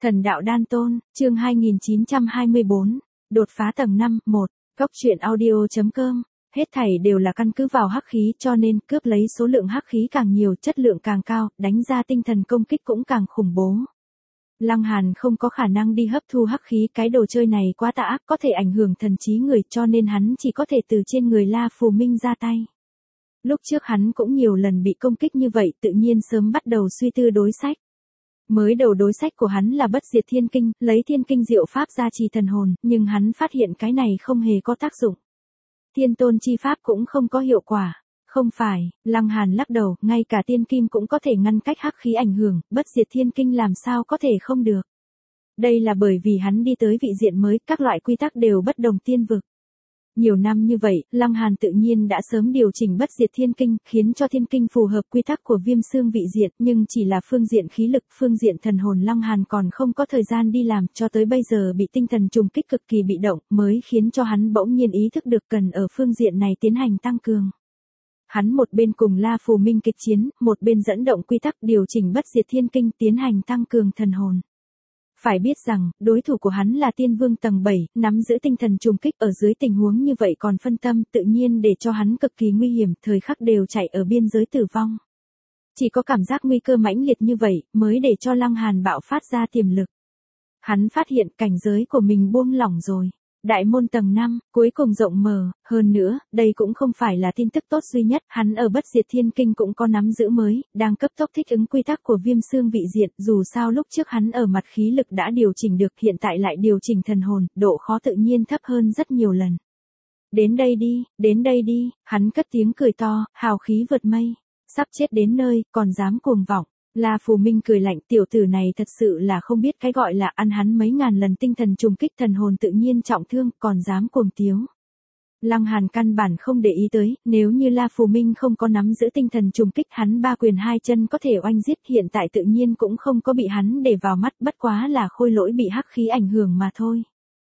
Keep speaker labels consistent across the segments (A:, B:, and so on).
A: Thần đạo đan tôn, chương 2924, đột phá tầng 5, 1, Cốc truyện audio.com, hết thảy đều là căn cứ vào hắc khí cho nên cướp lấy số lượng hắc khí càng nhiều chất lượng càng cao, đánh ra tinh thần công kích cũng càng khủng bố. Lăng Hàn không có khả năng đi hấp thu hắc khí, cái đồ chơi này quá tà ác có thể ảnh hưởng thần trí người cho nên hắn chỉ có thể từ trên người La Phù Minh ra tay. Lúc trước hắn cũng nhiều lần bị công kích như vậy tự nhiên sớm bắt đầu suy tư đối sách. Mới đầu đối sách của hắn là bất diệt thiên kinh, lấy thiên kinh diệu pháp gia trì thần hồn, nhưng hắn phát hiện cái này không hề có tác dụng. Thiên tôn chi pháp cũng không có hiệu quả. Không phải, Lăng Hàn lắc đầu, ngay cả tiên kim cũng có thể ngăn cách hắc khí ảnh hưởng, bất diệt thiên kinh làm sao có thể không được. Đây là bởi vì hắn đi tới vị diện mới, các loại quy tắc đều bất đồng tiên vực. Nhiều năm như vậy, Lăng Hàn tự nhiên đã sớm điều chỉnh bất diệt thiên kinh, khiến cho thiên kinh phù hợp quy tắc của viêm xương vị diện, nhưng chỉ là phương diện khí lực, phương diện thần hồn Lăng Hàn còn không có thời gian đi làm, cho tới bây giờ bị tinh thần trùng kích cực kỳ bị động, mới khiến cho hắn bỗng nhiên ý thức được cần ở phương diện này tiến hành tăng cường. Hắn một bên cùng La Phù Minh kịch chiến, một bên dẫn động quy tắc điều chỉnh bất diệt thiên kinh tiến hành tăng cường thần hồn. Phải biết rằng, đối thủ của hắn là tiên vương tầng 7, nắm giữ tinh thần trùng kích ở dưới tình huống như vậy còn phân tâm tự nhiên để cho hắn cực kỳ nguy hiểm, thời khắc đều chạy ở biên giới tử vong. Chỉ có cảm giác nguy cơ mãnh liệt như vậy, mới để cho Lăng Hàn bạo phát ra tiềm lực. Hắn phát hiện cảnh giới của mình buông lỏng rồi. Đại môn tầng 5, cuối cùng rộng mở, hơn nữa, đây cũng không phải là tin tức tốt duy nhất, hắn ở bất diệt thiên kinh cũng có nắm giữ mới, đang cấp tốc thích ứng quy tắc của viêm xương vị diện, dù sao lúc trước hắn ở mặt khí lực đã điều chỉnh được, hiện tại lại điều chỉnh thần hồn, độ khó tự nhiên thấp hơn rất nhiều lần. Đến đây đi, hắn cất tiếng cười to, hào khí vượt mây, sắp chết đến nơi, còn dám cuồng vọng. La Phù Minh cười lạnh, tiểu tử này thật sự là không biết cái gọi là ăn hắn mấy ngàn lần tinh thần trùng kích thần hồn tự nhiên trọng thương, còn dám cuồng tiếu. Lăng Hàn căn bản không để ý tới, nếu như La Phù Minh không có nắm giữ tinh thần trùng kích hắn ba quyền hai chân có thể oanh giết, hiện tại tự nhiên cũng không có bị hắn để vào mắt, bất quá là khôi lỗi bị hắc khí ảnh hưởng mà thôi.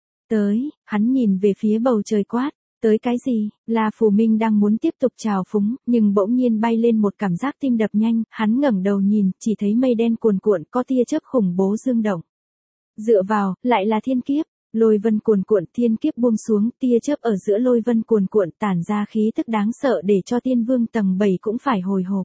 A: Tới, hắn nhìn về phía bầu trời quát. Tới cái gì? La Phù Minh đang muốn tiếp tục trào phúng, nhưng bỗng nhiên bay lên một cảm giác tim đập nhanh, hắn ngẩng đầu nhìn, chỉ thấy mây đen cuồn cuộn, có tia chớp khủng bố dương động. Dựa vào, lại là thiên kiếp, lôi vân cuồn cuộn, thiên kiếp buông xuống, tia chớp ở giữa lôi vân cuồn cuộn tản ra khí tức đáng sợ để cho tiên vương tầng 7 cũng phải hồi hộp.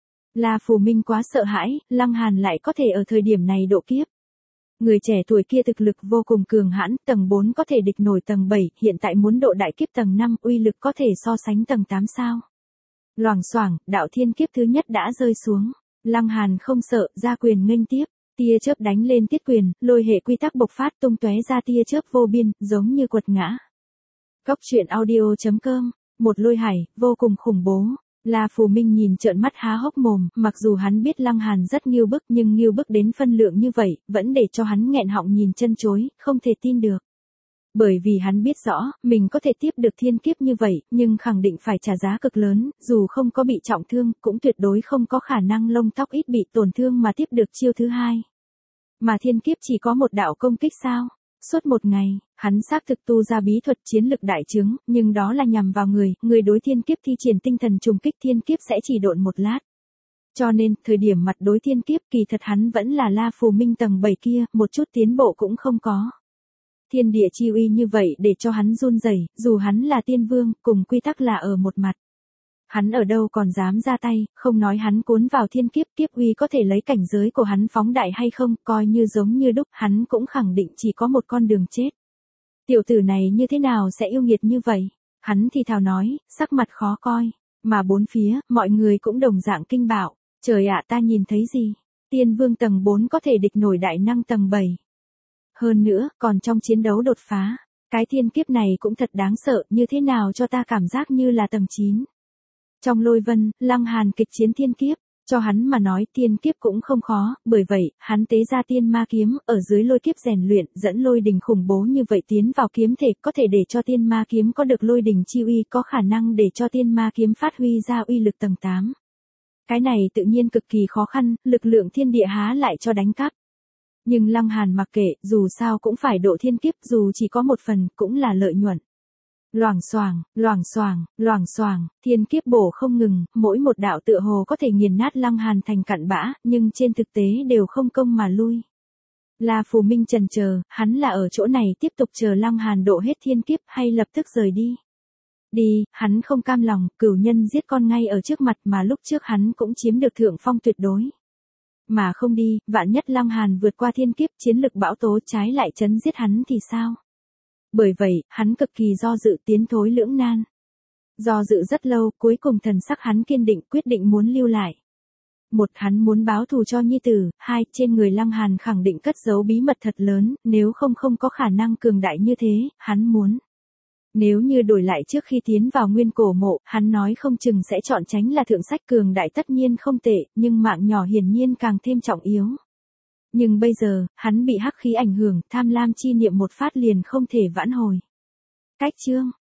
A: La Phù Minh quá sợ hãi, Lăng Hàn lại có thể ở thời điểm này độ kiếp. Người trẻ tuổi kia thực lực vô cùng cường hãn, tầng 4 có thể địch nổi tầng 7, hiện tại muốn độ đại kiếp tầng 5, uy lực có thể so sánh tầng 8 sao. Loảng xoảng, đạo thiên kiếp thứ nhất đã rơi xuống. Lăng Hàn không sợ, ra quyền nghênh tiếp, tia chớp đánh lên tiết quyền, lôi hệ quy tắc bộc phát tung tóe ra tia chớp vô biên, giống như quật ngã. Cốc truyện audio.com, một lôi hải, vô cùng khủng bố. La Phù Minh nhìn trợn mắt há hốc mồm, mặc dù hắn biết Lăng Hàn rất nghiêu bức nhưng nghiêu bức đến phân lượng như vậy, vẫn để cho hắn nghẹn họng nhìn chân chối, không thể tin được. Bởi vì hắn biết rõ, mình có thể tiếp được thiên kiếp như vậy, nhưng khẳng định phải trả giá cực lớn, dù không có bị trọng thương, cũng tuyệt đối không có khả năng lông tóc ít bị tổn thương mà tiếp được chiêu thứ hai. Mà thiên kiếp chỉ có một đạo công kích sao? Suốt một ngày, hắn xác thực tu ra bí thuật chiến lực đại trướng, nhưng đó là nhằm vào người đối thiên kiếp thi triển tinh thần trùng kích thiên kiếp sẽ chỉ độn một lát. Cho nên, thời điểm mặt đối thiên kiếp kỳ thật hắn vẫn là La Phù Minh tầng 7 kia, một chút tiến bộ cũng không có. Thiên địa chi uy như vậy để cho hắn run rẩy, dù hắn là tiên vương, cùng quy tắc là ở một mặt. Hắn ở đâu còn dám ra tay, không nói hắn cuốn vào thiên kiếp, kiếp uy có thể lấy cảnh giới của hắn phóng đại hay không, coi như giống như đúc, hắn cũng khẳng định chỉ có một con đường chết. Tiểu tử này như thế nào sẽ yêu nghiệt như vậy? Hắn thì thào nói, sắc mặt khó coi, mà bốn phía, mọi người cũng đồng dạng kinh bạo. Trời ạ, ta nhìn thấy gì? Tiên vương tầng 4 có thể địch nổi đại năng tầng 7. Hơn nữa, còn trong chiến đấu đột phá, cái thiên kiếp này cũng thật đáng sợ, như thế nào cho ta cảm giác như là tầng 9. Trong lôi vân, Lăng Hàn kịch chiến thiên kiếp, cho hắn mà nói thiên kiếp cũng không khó, bởi vậy, hắn tế ra tiên ma kiếm, ở dưới lôi kiếp rèn luyện, dẫn lôi đình khủng bố như vậy tiến vào kiếm thể, có thể để cho tiên ma kiếm có được lôi đình chi uy, có khả năng để cho tiên ma kiếm phát huy ra uy lực tầng 8. Cái này tự nhiên cực kỳ khó khăn, lực lượng thiên địa há lại cho đánh cắp. Nhưng Lăng Hàn mặc kệ, dù sao cũng phải độ thiên kiếp, dù chỉ có một phần, cũng là lợi nhuận. Loảng xoảng, thiên kiếp bổ không ngừng, mỗi một đạo tựa hồ có thể nghiền nát Lăng Hàn thành cặn bã, nhưng trên thực tế đều không công mà lui. La Phù Minh chần chờ, hắn là ở chỗ này tiếp tục chờ Lăng Hàn độ hết thiên kiếp hay lập tức rời đi. Đi, hắn không cam lòng, cửu nhân giết con ngay ở trước mặt mà lúc trước hắn cũng chiếm được thượng phong tuyệt đối. Mà không đi, vạn nhất Lăng Hàn vượt qua thiên kiếp chiến lực bão tố trái lại chấn giết hắn thì sao? Bởi vậy, hắn cực kỳ do dự tiến thối lưỡng nan. Do dự rất lâu, cuối cùng thần sắc hắn kiên định quyết định muốn lưu lại. Một, hắn muốn báo thù cho nhi tử, hai, trên người Lăng Hàn khẳng định cất giấu bí mật thật lớn, nếu không có khả năng cường đại như thế, hắn muốn. Nếu như đổi lại trước khi tiến vào nguyên cổ mộ, hắn nói không chừng sẽ chọn tránh là thượng sách cường đại tất nhiên không tệ, nhưng mạng nhỏ hiển nhiên càng thêm trọng yếu. Nhưng bây giờ, hắn bị hắc khí ảnh hưởng, tham lam chi niệm một phát liền không thể vãn hồi. Cách chương